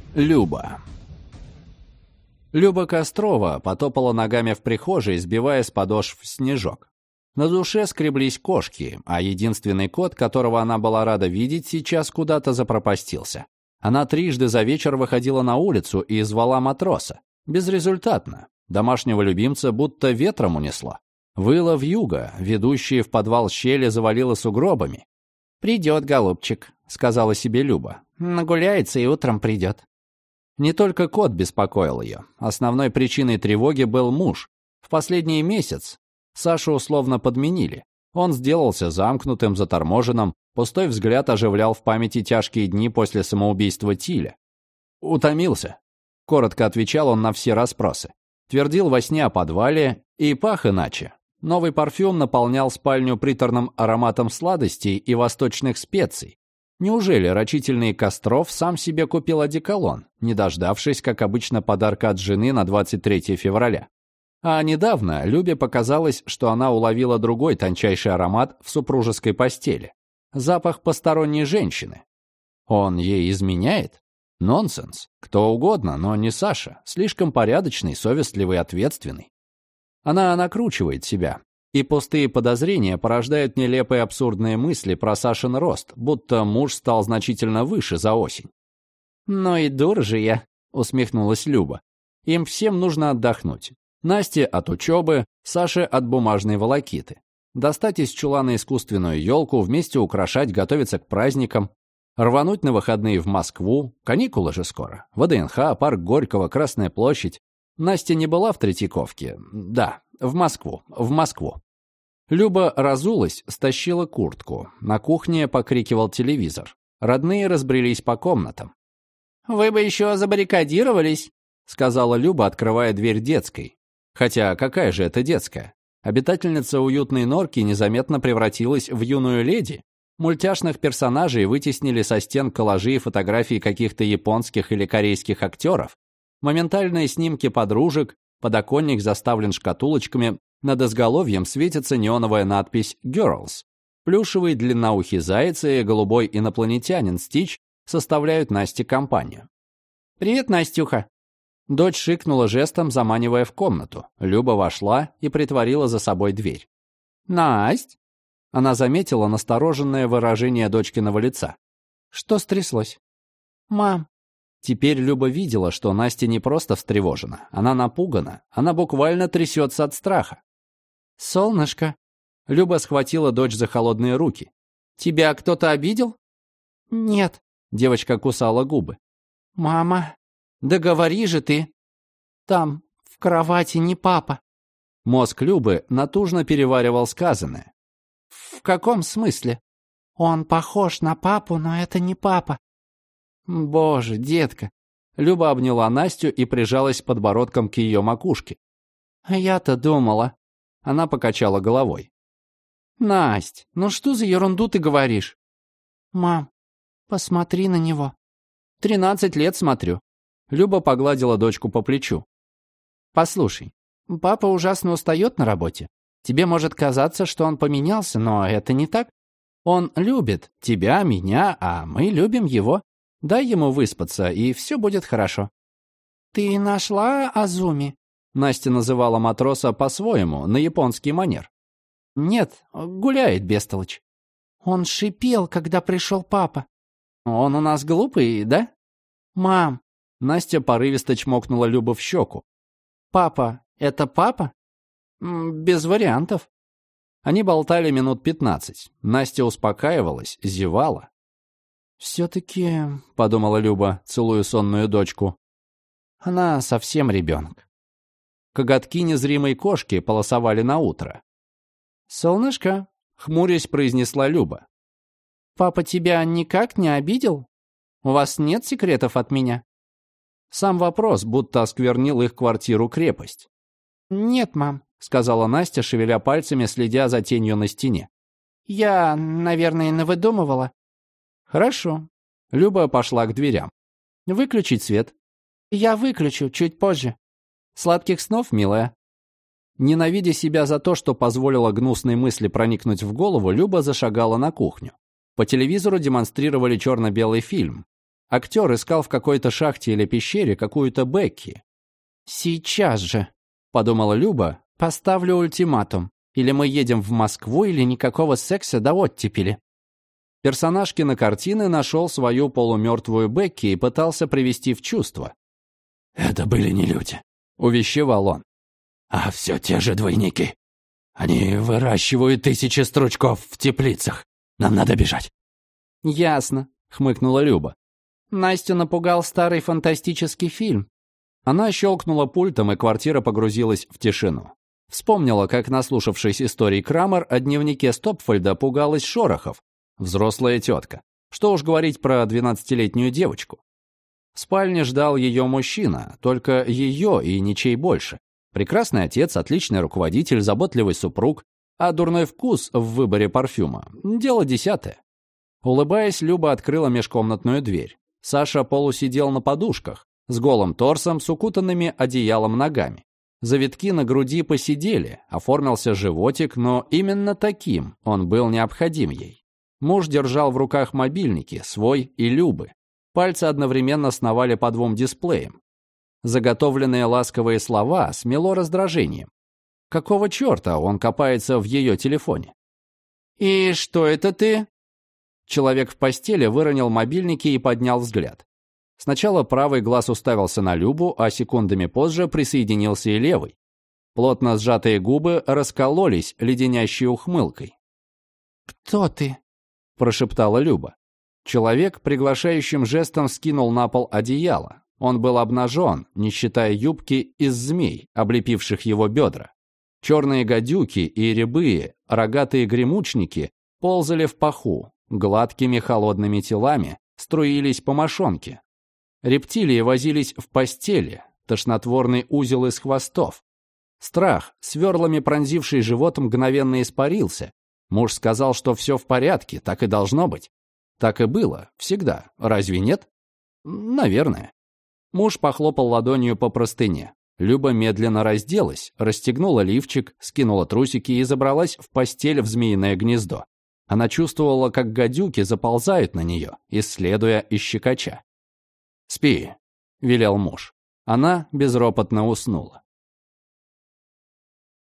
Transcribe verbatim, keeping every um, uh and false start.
Люба. Люба Кострова потопала ногами в прихожей, сбивая с подошв снежок. На душе скреблись кошки, а единственный кот, которого она была рада видеть, сейчас куда-то запропастился. Она трижды за вечер выходила на улицу и звала матроса. Безрезультатно. Домашнего любимца будто ветром унесло. Выла вьюга, ведущие в подвал щели завалило сугробами. «Придет, голубчик», — сказала себе Люба. «Нагуляется и утром придет». Не только кот беспокоил ее. Основной причиной тревоги был муж. В последний месяц Сашу условно подменили. Он сделался замкнутым, заторможенным, пустой взгляд оживлял в памяти тяжкие дни после самоубийства Тиля. «Утомился», — коротко отвечал он на все расспросы. Твердил во сне о подвале и пах иначе. Новый парфюм наполнял спальню приторным ароматом сладостей и восточных специй. Неужели рачительный Костров сам себе купил одеколон, не дождавшись, как обычно, подарка от жены на двадцать третье февраля? А недавно Любе показалось, что она уловила другой тончайший аромат в супружеской постели. Запах посторонней женщины. Он ей изменяет? Нонсенс. Кто угодно, но не Саша. Слишком порядочный, совестливый, ответственный. Она накручивает себя. И пустые подозрения порождают нелепые абсурдные мысли про Сашин рост, будто муж стал значительно выше за осень. «Ну и дур же я», — усмехнулась Люба. «Им всем нужно отдохнуть. Насте от учебы, Саше от бумажной волокиты. Достать из чулана искусственную елку, вместе украшать, готовиться к праздникам. Рвануть на выходные в Москву. Каникулы же скоро. ВДНХ, парк Горького, Красная площадь. Настя не была в Третьяковке. Да, в Москву, в Москву». Люба разулась, стащила куртку. На кухне покрикивал телевизор. Родные разбрелись по комнатам. «Вы бы еще забаррикадировались», — сказала Люба, открывая дверь детской. Хотя какая же это детская? Обитательница уютной норки незаметно превратилась в юную леди. Мультяшных персонажей вытеснили со стен коллажи и фотографии каких-то японских или корейских актеров. Моментальные снимки подружек, подоконник заставлен шкатулочками, над изголовьем светится неоновая надпись «Girls». Плюшевый длинноухий заяц и голубой инопланетянин Стич составляют Насте компанию. «Привет, Настюха!» Дочь шикнула жестом, заманивая в комнату. Люба вошла и притворила за собой дверь. «Насть!» Она заметила настороженное выражение дочкиного лица. «Что стряслось?» «Мам!» Теперь Люба видела, что Настя не просто встревожена. Она напугана. Она буквально трясется от страха. «Солнышко!» Люба схватила дочь за холодные руки. «Тебя кто-то обидел?» «Нет». Девочка кусала губы. «Мама!» «Да говори же ты!» «Там, в кровати, не папа». Мозг Любы натужно переваривал сказанное. «В каком смысле?» «Он похож на папу, но это не папа». «Боже, детка!» Люба обняла Настю и прижалась подбородком к ее макушке. «Я-то думала...» Она покачала головой. «Насть, ну что за ерунду ты говоришь?» «Мам, посмотри на него». «Тринадцать лет смотрю». Люба погладила дочку по плечу. «Послушай, папа ужасно устает на работе. Тебе может казаться, что он поменялся, но это не так. Он любит тебя, меня, а мы любим его. Дай ему выспаться, и все будет хорошо». «Ты нашла Азуми?» Настя называла матроса по-своему, на японский манер. «Нет, гуляет бестолочь». «Он шипел, когда пришел папа». «Он у нас глупый, да?» «Мам». Настя порывисто чмокнула Любу в щеку. «Папа, это папа?» «Без вариантов». Они болтали минут пятнадцать. Настя успокаивалась, зевала. «Все-таки», — подумала Люба, целуя сонную дочку, — «она совсем ребенок». Коготки незримой кошки полосовали на утро. «Солнышко», — хмурясь произнесла Люба, — «папа тебя никак не обидел? У вас нет секретов от меня?» Сам вопрос будто осквернил их квартиру-крепость. «Нет, мам», — сказала Настя, шевеля пальцами, следя за тенью на стене. «Я, наверное, навыдумывала». «Хорошо». Люба пошла к дверям. «Выключить свет». «Я выключу чуть позже». «Сладких снов, милая». Ненавидя себя за то, что позволила гнусной мысли проникнуть в голову, Люба зашагала на кухню. По телевизору демонстрировали черно-белый фильм. Актер искал в какой-то шахте или пещере какую-то Бекки. «Сейчас же», — подумала Люба, — «поставлю ультиматум. Или мы едем в Москву, или никакого секса до оттепели». Персонаж кинокартины нашел свою полумертвую Бекки и пытался привести в чувство. «Это были не люди», — увещевал он. «А все те же двойники. Они выращивают тысячи стручков в теплицах. Нам надо бежать». «Ясно», — хмыкнула Люба. «Настю напугал старый фантастический фильм». Она щелкнула пультом, и квартира погрузилась в тишину. Вспомнила, как, наслушавшись историй Крамер, о дневнике Стопфельда пугалась шорохов. Взрослая тетка. Что уж говорить про двенадцатилетнюю девочку. В спальне ждал ее мужчина, только ее и ничей больше. Прекрасный отец, отличный руководитель, заботливый супруг, а дурной вкус в выборе парфюма – дело десятое. Улыбаясь, Люба открыла межкомнатную дверь. Саша полусидел на подушках, с голым торсом, с укутанными одеялом ногами. Завитки на груди поседели, оформился животик, но именно таким он был необходим ей. Муж держал в руках мобильники, свой и Любы. Пальцы одновременно сновали по двум дисплеям. Заготовленные ласковые слова смело раздражением. Какого черта он копается в ее телефоне? «И что это ты?» Человек в постели выронил мобильники и поднял взгляд. Сначала правый глаз уставился на Любу, а секундами позже присоединился и левый. Плотно сжатые губы раскололись леденящей ухмылкой. «Кто ты?» – прошептала Люба. Человек приглашающим жестом скинул на пол одеяло. Он был обнажен, не считая юбки из змей, облепивших его бедра. Черные гадюки и рябые, рогатые гремучники ползали в паху, гладкими холодными телами струились по мошонке. Рептилии возились в постели, тошнотворный узел из хвостов. Страх, сверлами пронзивший живот, мгновенно испарился. Муж сказал, что все в порядке, так и должно быть. Так и было, всегда, разве нет? Наверное. Муж похлопал ладонью по простыне. Люба медленно разделась, расстегнула лифчик, скинула трусики и забралась в постель в змеиное гнездо. Она чувствовала, как гадюки заползают на нее, исследуя и щекоча. «Спи», — велел муж. Она безропотно уснула.